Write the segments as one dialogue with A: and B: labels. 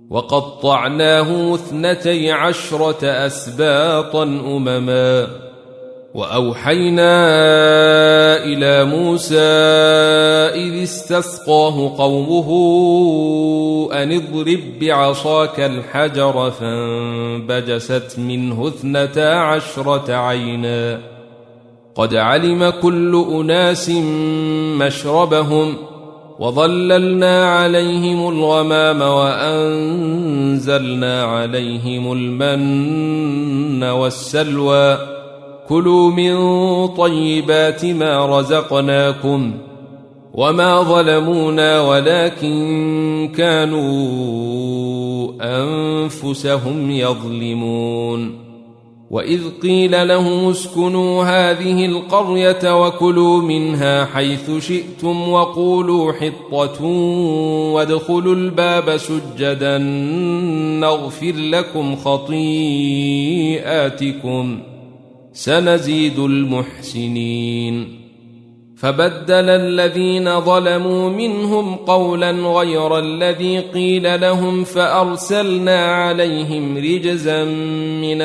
A: وقطعناه 12 أسباطا أمما. وأوحينا إلى موسى إذ استسقاه قومه أن اضرب بعصاك الحجر فانبجست منه 12 عينا قد علم كل أناس مشربهم وظللنا عليهم الغمام وأنزلنا عليهم المن والسلوى كلوا من طيبات ما رزقناكم وما ظلمونا ولكن كانوا أنفسهم يظلمون. وإذ قيل لهم اسكنوا هذه القرية وكلوا منها حيث شئتم وقولوا حطة وادخلوا الباب سجدا نغفر لكم خطيئاتكم سنزيد المحسنين. فبدل الذين ظلموا منهم قولا غير الذي قيل لهم فأرسلنا عليهم رجزا من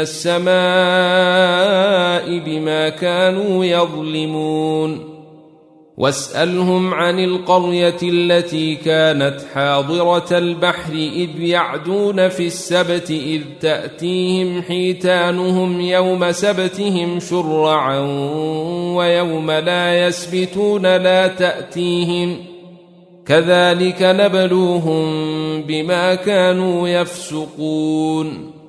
A: السماء بما كانوا يظلمون. واسألهم عن القرية التي كانت حاضرة البحر إذ يعدون في السبت إذ تأتيهم حيتانهم يوم سبتهم شرعا ويوم لا يسبتون لا تأتيهم كذلك نبلوهم بما كانوا يفسقون.